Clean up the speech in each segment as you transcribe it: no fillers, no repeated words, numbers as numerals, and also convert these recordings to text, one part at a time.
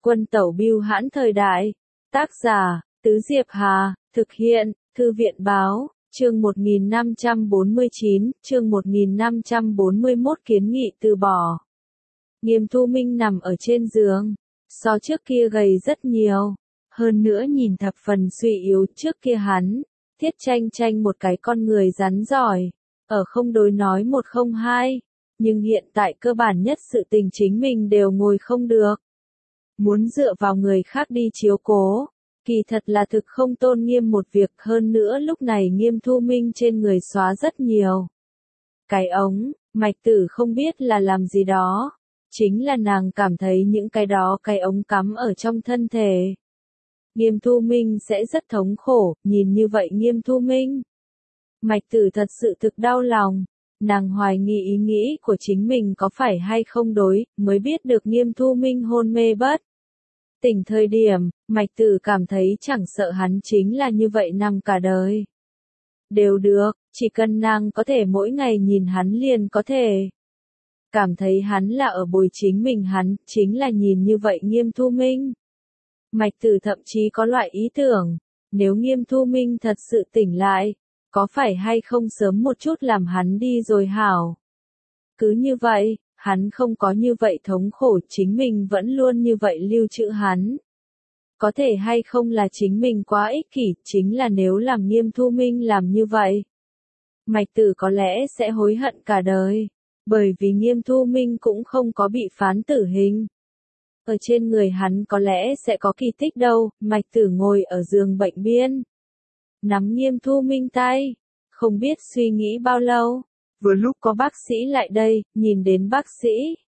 Quân tẩu bưu hãn thời đại. Tác giả, Tứ Diệp Hà, thực hiện, Thư viện báo, chương 1549, chương 1541 kiến nghị từ bỏ. Nghiêm Thu Minh nằm ở trên giường, so trước kia gầy rất nhiều, hơn nữa nhìn thập phần suy yếu. Trước kia hắn, Thiết Tranh Tranh một cái con người rắn giỏi, ở không đối nói một không hai, nhưng hiện tại cơ bản nhất sự tình chính mình đều ngồi không được. Muốn dựa vào người khác đi chiếu cố, kỳ thật là thực không tôn nghiêm một việc. Hơn nữa lúc này Nghiêm Thu Minh trên người xóa rất nhiều cái ống, Mạch Tử không biết là làm gì đó, chính là nàng cảm thấy những cái đó cái ống cắm ở trong thân thể. Nghiêm Thu Minh sẽ rất thống khổ. Nhìn như vậy Nghiêm Thu Minh, Mạch Tử thật sự thực đau lòng. Nàng hoài nghi ý nghĩ của chính mình có phải hay không đối, mới biết được Nghiêm Thu Minh hôn mê bất tỉnh thời điểm, Mạch Tử cảm thấy chẳng sợ hắn chính là như vậy nằm cả đời đều được, chỉ cần nàng có thể mỗi ngày nhìn hắn liền có thể cảm thấy hắn là ở bồi chính mình. Hắn chính là nhìn như vậy Nghiêm Thu Minh. Mạch Tử thậm chí có loại ý tưởng, nếu Nghiêm Thu Minh thật sự tỉnh lại, có phải hay không sớm một chút làm hắn đi rồi hảo. Cứ như vậy, hắn không có như vậy thống khổ, chính mình vẫn luôn như vậy lưu trữ hắn. Có thể hay không là chính mình quá ích kỷ, chính là nếu làm Nghiêm Thu Minh làm như vậy, Mạch Tử có lẽ sẽ hối hận cả đời, bởi vì Nghiêm Thu Minh cũng không có bị phán tử hình. Ở trên người hắn có lẽ sẽ có kỳ tích đâu. Mạch Tử ngồi ở giường bệnh biên, nắm Nghiêm Thu Minh tay, không biết suy nghĩ bao lâu. Vừa lúc có bác sĩ lại đây, nhìn đến bác sĩ,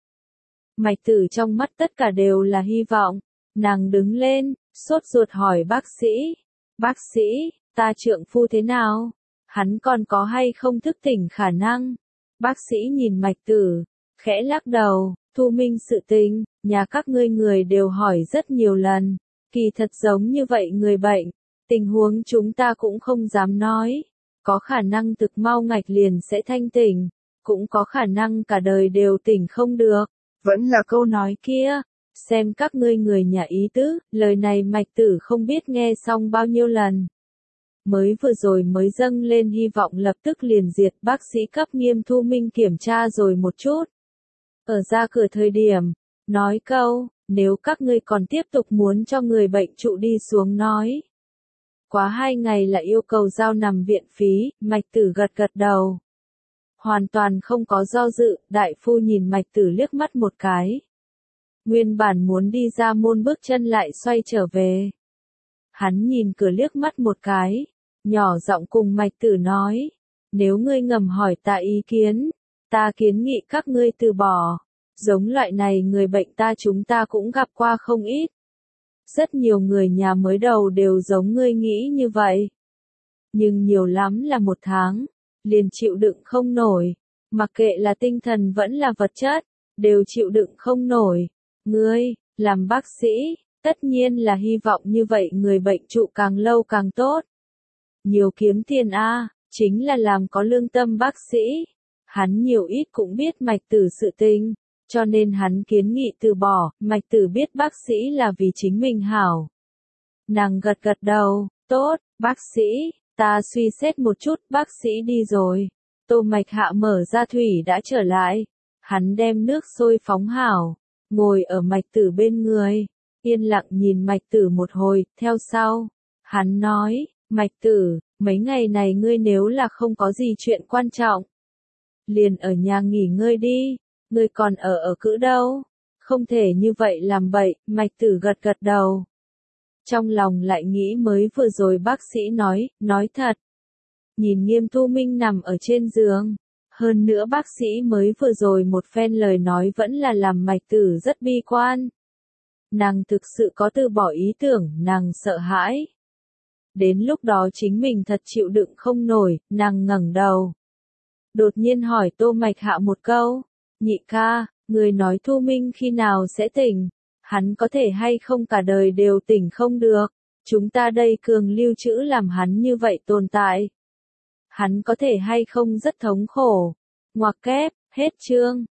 Mạch Tử trong mắt tất cả đều là hy vọng. Nàng đứng lên, sốt ruột hỏi bác sĩ, bác sĩ, ta trượng phu thế nào? Hắn còn có hay không thức tỉnh khả năng? Bác sĩ nhìn Mạch Tử, khẽ lắc đầu. Thu Minh sự tình, nhà các ngươi người đều hỏi rất nhiều lần, kỳ thật giống như vậy người bệnh, tình huống chúng ta cũng không dám nói, có khả năng thực mau ngạch liền sẽ thanh tỉnh, cũng có khả năng cả đời đều tỉnh không được. Vẫn là câu nói kia, xem các ngươi người nhà ý tứ. Lời này Mạch Tử không biết nghe xong bao nhiêu lần. Mới vừa rồi mới dâng lên hy vọng lập tức liền diệt. Bác sĩ cấp Nghiêm Thu Minh kiểm tra rồi một chút. Ở ra cửa thời điểm, nói câu, nếu các ngươi còn tiếp tục muốn cho người bệnh trụ đi xuống nói. Quá 2 ngày là yêu cầu giao nằm viện phí. Mạch Tử gật gật đầu. Hoàn toàn không có do dự. Đại phu nhìn Mạch Tử liếc mắt một cái. Nguyên bản muốn đi ra môn bước chân lại xoay trở về. Hắn nhìn cửa liếc mắt một cái, nhỏ giọng cùng Mạch Tử nói, nếu ngươi ngầm hỏi ta ý kiến, ta kiến nghị các ngươi từ bỏ. Giống loại này người bệnh chúng ta cũng gặp qua không ít. Rất nhiều người nhà mới đầu đều giống ngươi nghĩ như vậy. Nhưng nhiều lắm là 1 tháng, liền chịu đựng không nổi. Mặc kệ là tinh thần vẫn là vật chất, đều chịu đựng không nổi. Ngươi, làm bác sĩ, tất nhiên là hy vọng như vậy người bệnh trụ càng lâu càng tốt. Nhiều kiếm tiền chính là làm có lương tâm bác sĩ. Hắn nhiều ít cũng biết Mạch Tử sự tình, cho nên hắn kiến nghị từ bỏ. Mạch Tử biết bác sĩ là vì chính mình hảo. Nàng gật gật đầu, tốt, bác sĩ, ta suy xét một chút. Bác sĩ đi rồi. Tô Mạch Hạ mở ra thủy đã trở lại. Hắn đem nước sôi phóng hảo, ngồi ở Mạch Tử bên người, yên lặng nhìn Mạch Tử một hồi. Theo sau, hắn nói, Mạch Tử, mấy ngày này ngươi nếu là không có gì chuyện quan trọng, liền ở nhà nghỉ ngơi đi. Ngươi còn ở cữ đâu? Không thể như vậy làm bậy. Mạch Tử gật gật đầu. Trong lòng lại nghĩ mới vừa rồi bác sĩ nói thật. Nhìn Nghiêm Thu Minh nằm ở trên giường. Hơn nữa bác sĩ mới vừa rồi một phen lời nói vẫn là làm Mạch Tử rất bi quan. Nàng thực sự có từ bỏ ý tưởng, nàng sợ hãi. Đến lúc đó chính mình thật chịu đựng không nổi. Nàng ngẩng đầu, đột nhiên hỏi Tô Mạch Hạ một câu, nhị ca, người nói Thu Minh khi nào sẽ tỉnh? Hắn có thể hay không cả đời đều tỉnh không được? Chúng ta đây cường lưu trữ làm hắn như vậy tồn tại. Hắn có thể hay không rất thống khổ? Ngoặc kép, hết chương.